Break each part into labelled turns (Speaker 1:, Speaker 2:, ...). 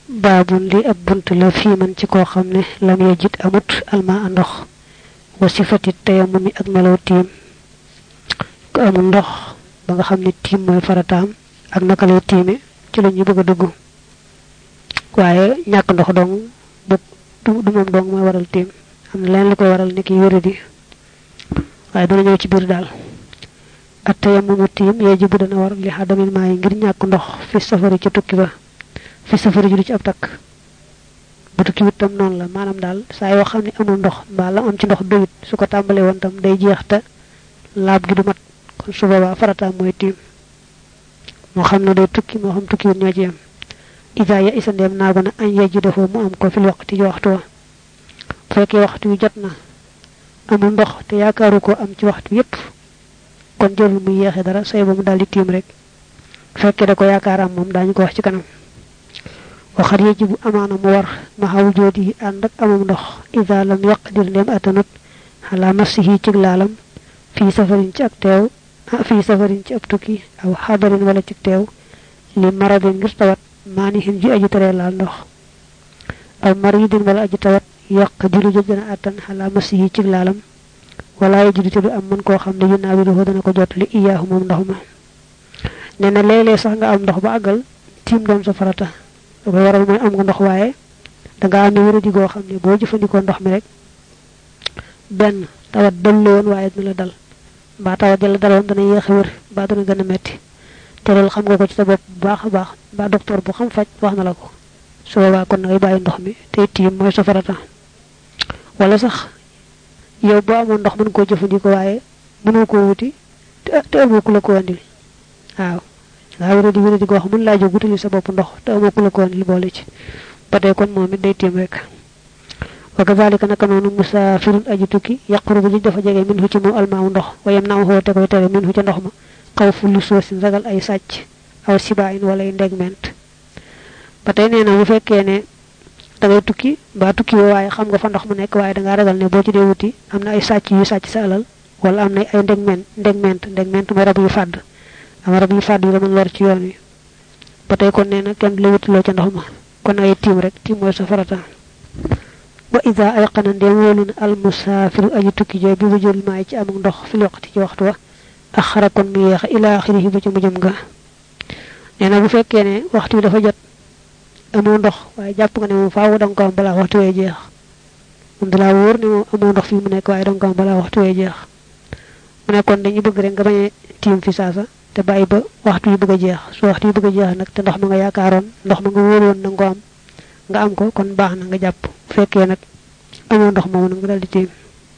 Speaker 1: babun li ab buntu la fi man ci ko xamne lam yajid amut alma ndox wa sifati tayammumi ak melaw tim ko amul ndox ba nga xamne tim moy farataam ak naka lay timé ci lañu bëgg dugg waye ñak ndox dong du mom dong moy waral tim am leen li koy waral niki wëredi waye dana ñëw ci biir dal at-tayammumu tim yajibu dana war li hadamil maay ngir ñak ndox fi safari ci tukki ba fi safari ju ci ab tak bu tukki wutam non la manam dal sa yo xamni amul ndox ba la am ci ndox doyit su ko tambalé won tam day jeex ta laab gi du mat kon su baba farata moy tim mo xamna day tukki mo xam tukki ñoo ci am ida ya isa dem na bana an yajidahu mu am ko fi waqti ci waxtu fekke waxtu yu jotna amul ndox te yaakaaru ko am ci waxtu yépp kon jël mu yexé dara say ba mu dal di tim rek fekke da ko yaakaaram mom dañ ko wax ci kanam wa khar yajibu amana mu war ma haw jodi and ak amum ndox ida lam yaqdir dem atanut ala masihi ci lalam fi safarin ci ak tew fi safarin ci ab tukki aw hadarin wala ci tew li maradin ngir tawat manihin ji aji tere la ndox aw maridin wala aji tawat yaqdiru jëna atan ala masihi ci lalam wala yajidu te du am man ko xamne yu nawiru ho dana ko jot li iyahu mom ndox ma neena lele sax nga am ndox ba agal tim doon sa farata ko waral moy am nga ndox waye da nga am wëru di go xamne bo jëfandiko ndox mi rek ben tawat dal won waye dina la dal ba tawat dal dalon dana yex wër ba dana gëna metti té lol xam nga ko ci sa bop baaxa baax ba docteur bu xam fajj wax na la ko so wa kon ngay bayyi ndox mi té tim moy sa farata wala sax yow bo amon ndox mën ko jëfandiko waye mëno ko wuti té amu ko la ko andil waaw nga wëru di go xam mën la jox wutali sa bop ndox té amu ko la ko andil bolé ci paté kon momi day tim rek wa kazalika nakanu musafirun ajituki yaqrubu ji dafa jege minhu ci mom almaaw ndox wayam naaw ho té koy téré minhu ci ndox ma xawfu lu soosin ragal ay sacc aw sibain wala ay ndegment paté néna bu fekké né da ngay tukki ba tukki waye xam nga fa ndox mu nek waye da nga ragal né bo ci dé wuti amna ay sacc yu sacc sa alal wala amna ay ndegment mo rab yu fad am rab yu fad yu mën lor ci yoon wi paté kon néna kenn la wuti lo ci ndox ma kon ay tim rek tim moy sa farata wa idha ayqana demulun al musafir ay tukki je bi wujul may ci am ndox fi waqti ci waxtu wa akhara kon mi yeex ila akhirih ba ci mujum ga néna bu fekké né waxtu dafa jot amu ndox waye japp nga né mo faawu dang ko am bala waxtu way jeex mum dala wor ni mo amu ndox fi mu nek waye dang ko am bala waxtu way jeex mu ne kon dañu bëgg rek nga bañé tim fi sasa te bayyi ba waxtu yu bëgg jeex su waxtu yu bëgg jeex nak te ndox ma nga yaakaaron ndox ma nga wóor won nang ko am nga am ko kon baax na nga japp fekke nak amu ndox mo nga dal di tim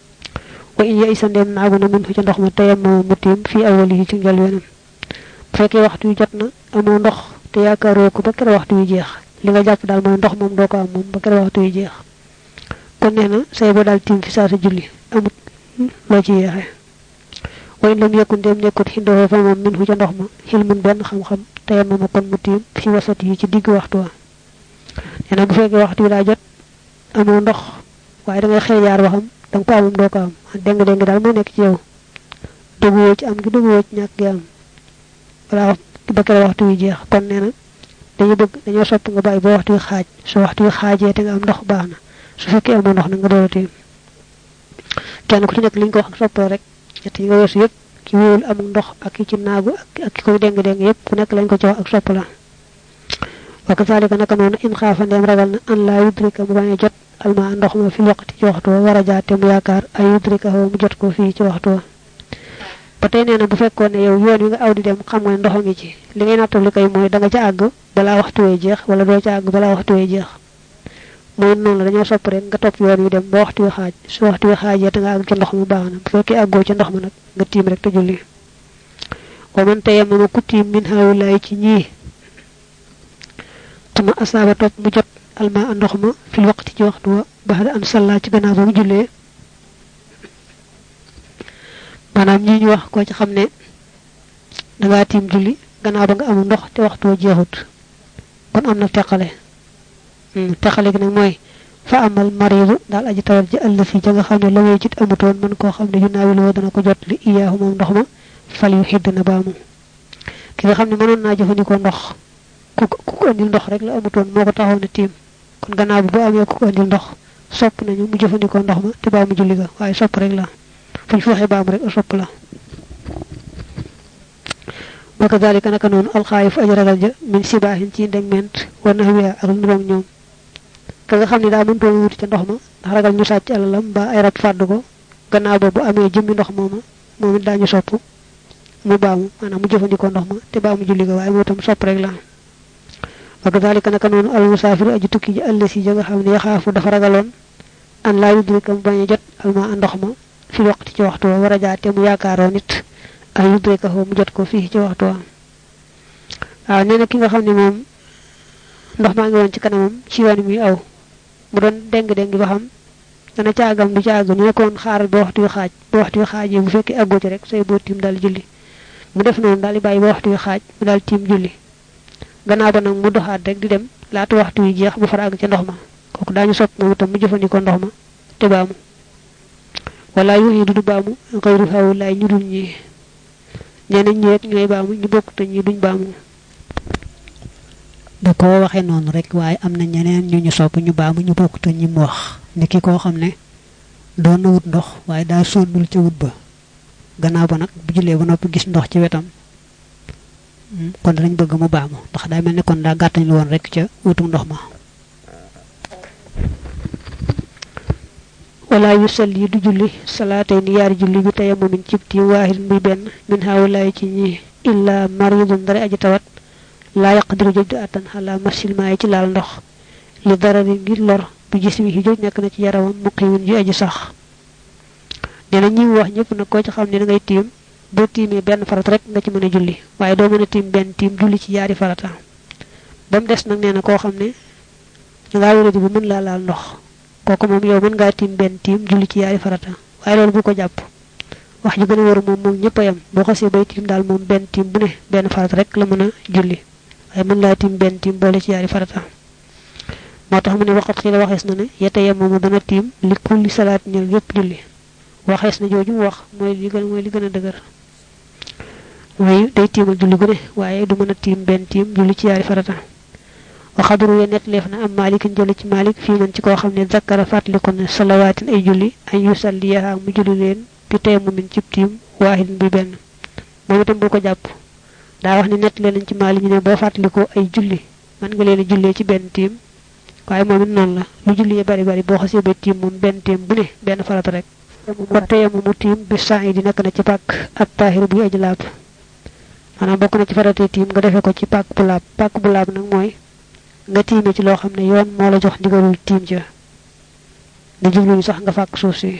Speaker 1: wa in ya isandem naagu na mun fi ci ndox ma tayam mo mutim fi awali ci ngal wenam fekke waxtu yu jotna amu ndox te yaakaaro ko ba kër waxtu yu jeex li nga japp dal moy ndox mom do ko am mom ba kër waxtu yu jeex kon neena say bo dal tim fi sa sa julli amut lo ci yeexé way lam yakun dem nekut hindo fa mom min hu ci ndox ma hilmun ben xam xam tayam mo kon mutim fi wasati yi ci digg waxtu wa neena bu fekke waxtu da jot amu ndox waye da ngay xey yar waxam dang ko amum do ko am deng dal mo nek ci yow dogu ci am gi dogu ci ñak gi am wala ba kër waxtu yu jeex kon neena dañu bëgg dañu sopp nga bay ba waxtu xaaj su waxtu xaajé te nga am ndox baaxna su fekkee am ndox nga dooti kenn ku ci nek liñ ko wax sopp rek ñett yi nga wessu yépp ki wul am ndox ak ci naagu ak ki koy deng yépp ku nek lañ ko ci wax ak sopp la wa kazalika naka non in khafa ndem ragal na an la yudrika mu baña jot alma ndox ma fi waqti ci waxtu wara jaate mu yaakar ay yudrika ho mu jot ko fi ci waxtu patay neena bu fekkone yow yoon wi nga awdi dem xam nga ndox ngi ci li ngay natul kay moy da nga ci ag bala waxtu way jeex wala do ci ag bala waxtu way jeex moy non la dañu sopp rek nga top yoon wi dem ba waxtu xaaj su waxtu xaajé te nga ag ci ndox mu baax na bu fekke aggo ci ndox ma nak nga tim rek te julli wa man tayammama kutim min hawlay ci ñi tuma asaba top mu jot alma ndox ma fi waqti ci waxtu wa ba'da an salla ci gannaaw ba mu jullee manam ñi ñu wax ko ci xamne da nga tim julli gannaaw ba nga am ndox te waxtu wa jeexut kon amna tekkale tekkale gi nak moy fa amal maridu dal aji tawal ji Allah fi nga xamne la way jit amutoon man ko xamne yu naawil wo dana ko jot li iyahu mom ndox ma fal yuhidna baamu ki nga xamne mënon na jëfandiko ndox ku andil ndox rek la amutoon moko taxawna tim kon gannaaw bu amé ku andil ndox sopp nañu mu jëfandikoo ndox ma te ba mu julli ga waaye sopp rek la fuñ fi waxe baam rek sopp la wa kadhalika naka non al khaif ajragal ja min sibahin ci ndegment wa nahwiya ak ndom ñoom ka nga xamni da mën to wuti ci ndox ma ndax ragal ñu sacc alalam ba ay rab fàdd ko gannaaw ba bu amee jëmmi ndox mooma moom it daañu sopp mu baamu maanaam mu jëfandikoo ndox ma te baamu julli ga waaye moo tam sopp rek la wa kadhalika naka noonu al musafiru aji tukki ji allasi ja nga xam ne yaxaafu dafa ragaloon an laa yudrika mu bañ a jot alma ndox ma fi waxti ci waxtu wa war a jaate mu yaakaaroo nit ay yudrika mu jot ko fii ci waxtu wa waaw nee na ki nga xam ne moom ndox maa ngi woon ci kanamam ci yoon mi aw mu doon deng ba xam dana caagam du caagam ñu nekkoon xaaral ba waxtu wi xaaj bu fekkee àggoo ci rek say boo tiim daal julli mu def noonu daal di bàyyi ba waxtu wi xaaj mu daal tiim julli gannaaw ba nag mu doxaat rek di dem laata waxtu wi jeex bu fara àgg ci ndox ma kooku daañu sopp moom itam mu jëfandikoo ndox ma te baamu wala yu du baamu xeyru xaw laay ñu dul ñi ñeneen ñi rek ñooy baamu ñu bokk te ñi duñ baamu
Speaker 2: da ko waxe non rek waaye am na ñeneen ñu sopp ñu baamu ñu bokk te ñi mu wax niki koo xam ne doon na wut ndox waaye daa sonnul ci wut ba gannaaw ba nag bu jullee ba noppi gis ndox ci wetam kon dañ bëgg mu baamu ndax daa mel ne kon daa gàttañ lu woon rek ca wutum ndox ma
Speaker 1: wala yusalli du julli salaatay ni yaari julli bi tayammumin ci ti waahid bi benn min hawlaay ci ñi illa maridun dara aji tawat la yaqdiru jëj atan ala masil maay ci laal ndox li darari ngir lor bi jismi joj nekk na ci yaramam muqimin ji aji sax dina ñi wax ñepp na ko ci xam ne da ngay tiim bo tiimé benn farat rek nga ci mëna julli waaye doo mëna tiim benn tiim julli ci yaari farata bam des nag neena koo xam ne nga wéré di bu mën la laal ndox kooku moom yow mën ngaa tiim benn tiim julli ci yaari farata waaye loolu bu ko jàpp wax ju gën a war moom ñëpp a yam boo xasee bay tiim daal moom benn tiim bu ne benn farata rek la mën a julli waaye mën laa tiim benn tiim boole ci yaari farata moo tax mu ne waxat xii la waxees na ne yete yem moomu dana tiim li kulli salaat ñël yépp julli waxees na jooju wax mooy li gën a dëgër mooy day tiimal julli gu ne waaye du mën a tiim benn tiim julli ci yaari farata وخضروا ينت لفنا أم مالك جلت مالك في من تكو خمني ذكر فاتلكن صلوات أي جلي أن يسليها مجللين بتيم من تبتيم واحد ببن مومتم بوكو جاب دا wax ni net leen ci mali ñu ne bo fatliko ay julli man nga leen julli ci ben tim waye mom non la lu julli bari bari bo xasse be tim mom ben tim bu ne ben farata rek ko tayam mu tim bi sa'idi nak na ci pak at tahir bi ajlab manam bokku na ci farata tim nga defé ko ci pak bu lab nak moy nga timé ci lo xamné yoon mo la jox ndigalul tim ja nga jublu sax nga fak suuf ci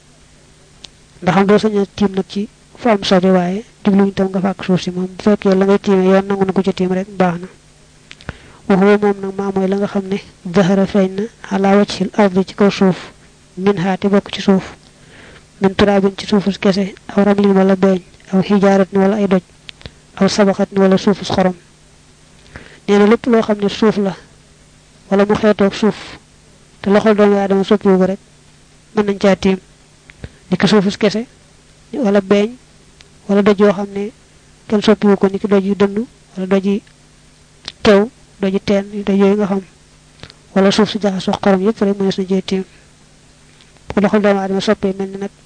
Speaker 1: ndax am do sañu tim nak ci fu am sobe waye jublu tam nga fak suuf ci mom fekk la ngay timé yoon nangu nako ci tim rek baxna wa huwa mom nak ma moy la nga xamné zahara fayna ala wajhil ardi ci ko suuf min haati bok ci suuf min turabin ci suufus kesse aw ramlin wala beñ aw hijaratin wala ay doj aw sabaqatin wala suufus xorom neena lepp lo xamne suuf la wala mu xéetok suuf te loxol doom ya dama soppi ko rek man nañ ca tim ni ko suufus kesse wala beñ wala doj yo xamne ken soppi ko ni ki doj yu dënd wala doj yi tew doj yi teen doj yoy nga xam wala suuf su jaxaso xorom yépp rek mënees na jé tim ko loxol doom ya dama soppi melni nak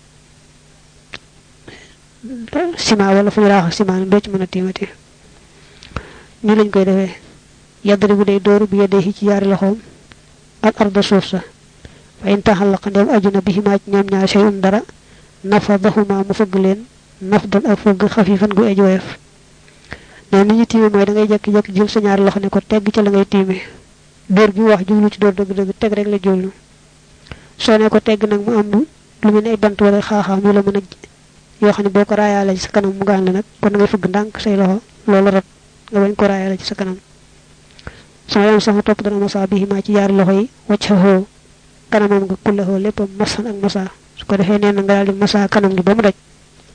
Speaker 1: sima wala fu raax sima do ci mëna timati ni lañ koy defé yadribu day door bi yadayhi ci yaari loxom ak arda suufsa fa in tahallaqa dem ajuna bihima ñam ñaar shay'un dara nafadahuma mu fëgg leen nafdan ak fëgg xafifan gu ejoyef ne ni ñi timé moy da ngay jekk jekk jël sa ñaari loxo ne ko tegg ci la ngay timé door bi wax jublu ci door deug deug teg rek la jollu so ne ko tegg nak mu am lu mel ay bant wala xaaxam yu la mëna yo xamni boko raayala ci kanam mu gaan la nak kon ngay fëgg ndank say loxo lolu rat nga bañ ko raayala ci sa kanam sama yam sama top dana masa bihi ma ci yaar loxo yi waccaho kanamam nga kullahu lepp masan ak masa su ko defé neena nga dal di masa kanam gi bamu daj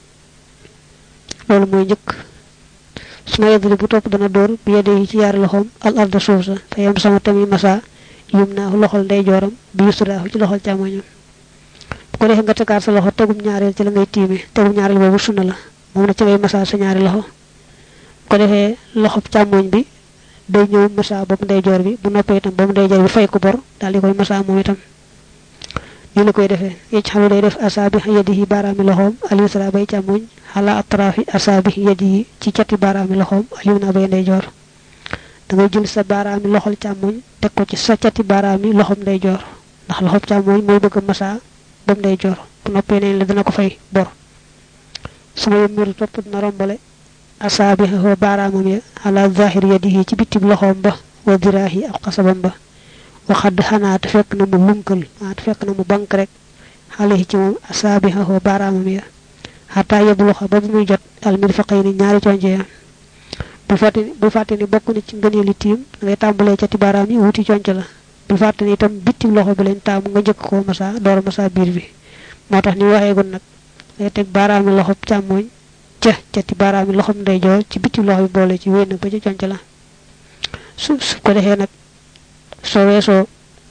Speaker 1: lolu moy ñëk suma yeddu bu top dana door bi yedde ci yaar loxom al arda suusa fa yam sama tammi masa yumna loxol ndey joram bi yusra ci loxol chamoñam ko defé nga tegaat sa loxo tegum ñaarel ci la ngay timé tegum ñaarel bobu sunna la mom na ci ngay masa sa ñaari loxo ko defé loxo chamoñ bi day ñëw massa bopp ndeyjoor bi bu noppee itam bopp ndeyjoor bi fay ko bor daal di koy massa moom itam ñu la koy defee yecc xalu day def asabi yadihi barami loxom al-yusra bay càmmoñ ala atrafi asabi yadihi ci cati barami loxom al-yumna bay ndeyjoor da ngay jël sa barami loxol càmmoñ tek ko ci sa cati barami loxom ndeyjoor ndax loxom càmmoñ mooy bëgg massa bopp ndeyjoor bu noppee nañ la dana ko fay bor suma yëmmiru topp dina rombale asabi ho baramam ya ala zahir yadihi ci bitib loxom ba wa dirahi ak qasabam ba waxad xanaat fekk na mu lunkal fekk na mu bank rek xale ci moom asaabihahu baaraamam ya xataa yebluxa ba bu muy jot al mirfaqayni ñaari conje ya bu fàtte ni bokk na ci ngëneeli tiim ngay tàmbalee ca ti baaraam yi wuti conce la bu fàtte ni itam bitim loxo bi lañ taamu nga njëkk koo masa door masa biir bi moo tax ni waxee gun nag ngay teg baaraami loxo càmmooñ ca ti baaraami loxom ndeyjoor ci bitim loxo bi boole ci wéy nag ba ca conce la su ko defee nag soo weesoo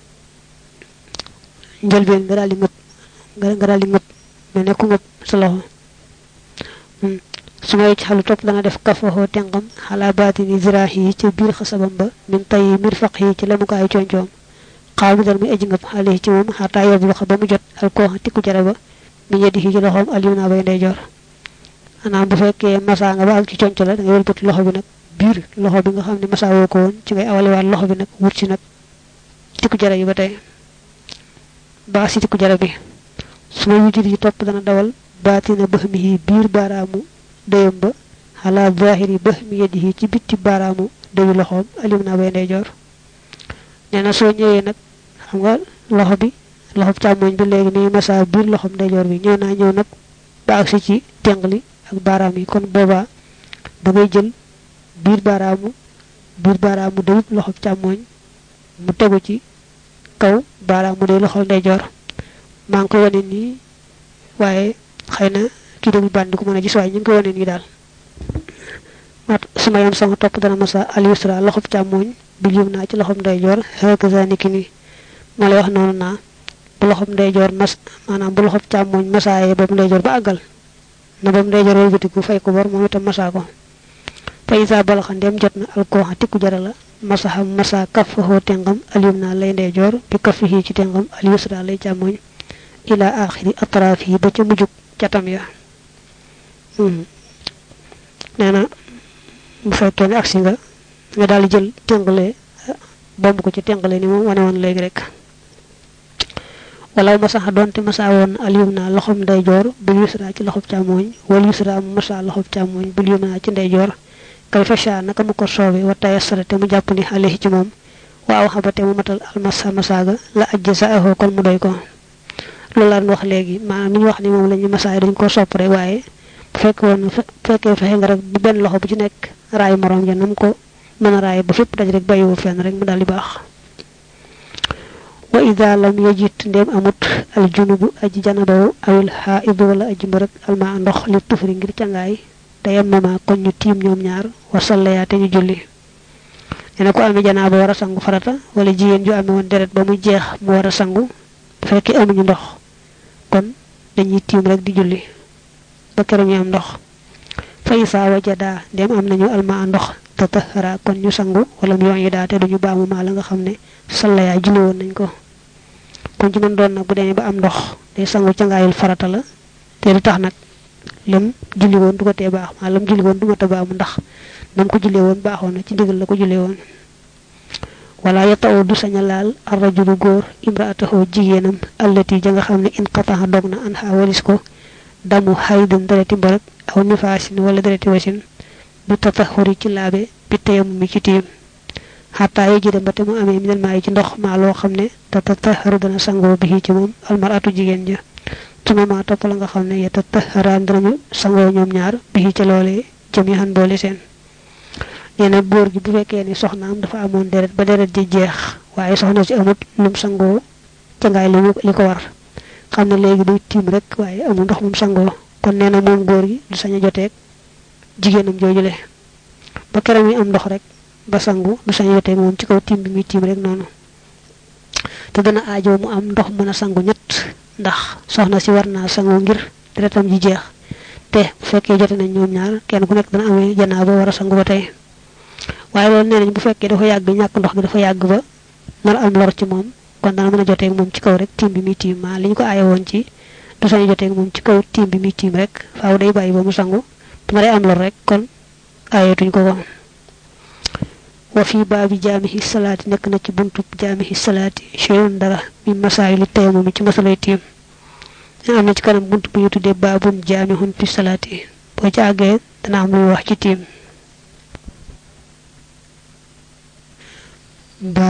Speaker 1: njëlbeen nga daal di ngëp mais nekku ngëp sa loxo su may ci xalu topp dana def kafaxoo tengam xalaa baatini ziraahi yi ca biir xasabam ba min tay mirfaq yi ci lemukaayu concoom xaaw bi dal muy aji ngëp xale ci moom xataa yoblu xa ba mu jot alkooxa tikku jara ba mi ñeddi ci loxoom alyumna bay ndeyjoor anaam bu fekkee masa nga ba ak ci conco la da ngay wëlbati loxo bi nag biir loxo bi nga xam ne masa woo ko woon ci ngay awalewaat loxo bi nag wut ci nag tikku jara yi ba tey ba si tikku jara bi suma wujur yi topp dana dawal baatina bahmihi biir baaraamu dayam ba ala zahiri bahmi yadihi ci bitti baaraamu dayu loxoom alyumna bay ndeyjoor nee na soo ñëwee nag xam nga loxo bi loxo càmmoñ bi léegi mi masa biir loxom ndeyjoor bi ñëw nag ba agsi ci tengli ak baaraam yi kon boobaa da ngay jël biir baaraamu dayub loxom càmmoñ mu tegu ci kaw baaraamu day loxol ndeyjoor maa ngi koy wane nii waaye xëy na kii déglu bandi ko mën a gis waaye ñu ngi koy wane nii daal mat suma yam sama topp dana masa al-yusra loxob càmmoñ bil yumna ci loxob ndeyjoor hakaza niki ni ma lay wax noonu naa bu loxob ndeyjoor maanaam bu loxob càmmoñ masaaye boobu ndeyjoor ba àggal na boobu ndeyjoor wëlbatiku fay ko bor moom itam masa ko fa isa balaxa ndem jot na alkooxa tikku jara la masaha masa kaffahu tengam alyumna lay ndeyjoor bi kaffihi ci tengam al-yusra lay càmmoñ ila akhiri atrafihi ba ci mujjuk catam ya neena bu fekkee ne aksi nga daal jël tengale bomb ko ci tengale ni moom wane woon léegi rek wala masaha donte masa woon alyumna loxom ndeyjoor bil yusra ci loxob càmmoñ wal yusra masa loxob càmmoñ bil yumna ci ndeyjoor kay fasha naka mu ko soobe wa tayassara te mu jàpp ni alayhi ci moom waaw xabate mu matal almasa masaga la ajjasaahu kon mu doy ko loolu la wax léegi maanaam ñu wax ni moom lañu masaay dañ ko sopp rek waaye bu fekkee fexe nga rek bu benn loxo bu ci nekk raay morom ja nam ko mën a raay ba fépp daj rek bàyyiwu fenn rek mu daal di baax wa ida lam yajit ndem amut al junubu aji janabaw awil haidu wala aji mbërëk alma ndox li tufri ngir cangaay tayam mama kon ñu tiim ñoom ñaar wa sallaya te ñu julli ene ko amé janaaba wara sangu farata wala jigéen ju amé won deret ba mu jeex mu wara sangu bu fekkee amuñu ndox kon dañuy tiim rek di julli ba keroog ñu am ndox fa isa wajada dem am nañu alma ndox tatahara kon ñu sangu wala mu yoon yi daa te duñu baamu ma la nga xam ne sallaya julli woon nañ ko kon ci mën doon nag bu demee ba am ndox day sangu ca ngaayul farata la te lu tax nag lam julli woon du ko tee baax ma lam julli woon du mata baamu ndax nam ko julli woon baaxoon na ci ndigal la ko julli woon wala yata'u du saña laal ar-rajulu góor imra'atahu jigéenam allati ja nga xam ne inqataha dogna an ha walis ko damu haydun dereti mbarak aw nifaasin wala dereti wasin bi tatahuri ci laabe bi tayammum ci tiim hatta yaji dem ba te mu amee minal maayi ci ndox maa loo xam ne tatahharu dana sangoo bi ci moom almaratu jigéen ja tuma ma topp la nga xam ne yatatahharaan danañu sangoo ñoom ñaar bi ci loolee jami'an boole seen neena góor gi bu fekkee ni soxnaam dafa amoon deret ba deret ji jeex waaye soxna ci amut lum sangoo ca ngaay li ko war xam ne léegi du tiim rek waaye amul ndox mum sangoo kon neena moom góor gi du sañ a joteeg jigéenam joojule ba keram yi am ndox rek ba sangu du sañ a joteeg moom ci kaw tiim bi muy tiim rek noonu te dana aajo mu am ndox mën a sangu ñett ndax soxna si war naa sangu ngir deretam ji jeex te bu fekkee jote nañ ñoom ñaar kenn ku nekk dana amee janaaba war a sangu ba tey waaye loolu nee nañ bu fekkee dafa yàgg ñàkk ndox mi dafa yàgg ba nar am lor ci moom kon dana mën a joteeg moom ci kaw rek tiim bi muy tiim maa li ñu ko aaye woon ci du sañu joteeg moom ci kaw tiim bi muy tiim rek faaw day bàyyi ba mu sangu bu naree am lor rek kon aayetuñ ko ko wa fi baabi jaamihi salaati nekk na ci buntu jaamihi salaati shay'un dara min masaayili tayammum ci masalay tiim am na ci kanam buntu bu ñu tuddee baabun jaamihun fi salaati boo ci àggee dana am lu wax ci tiim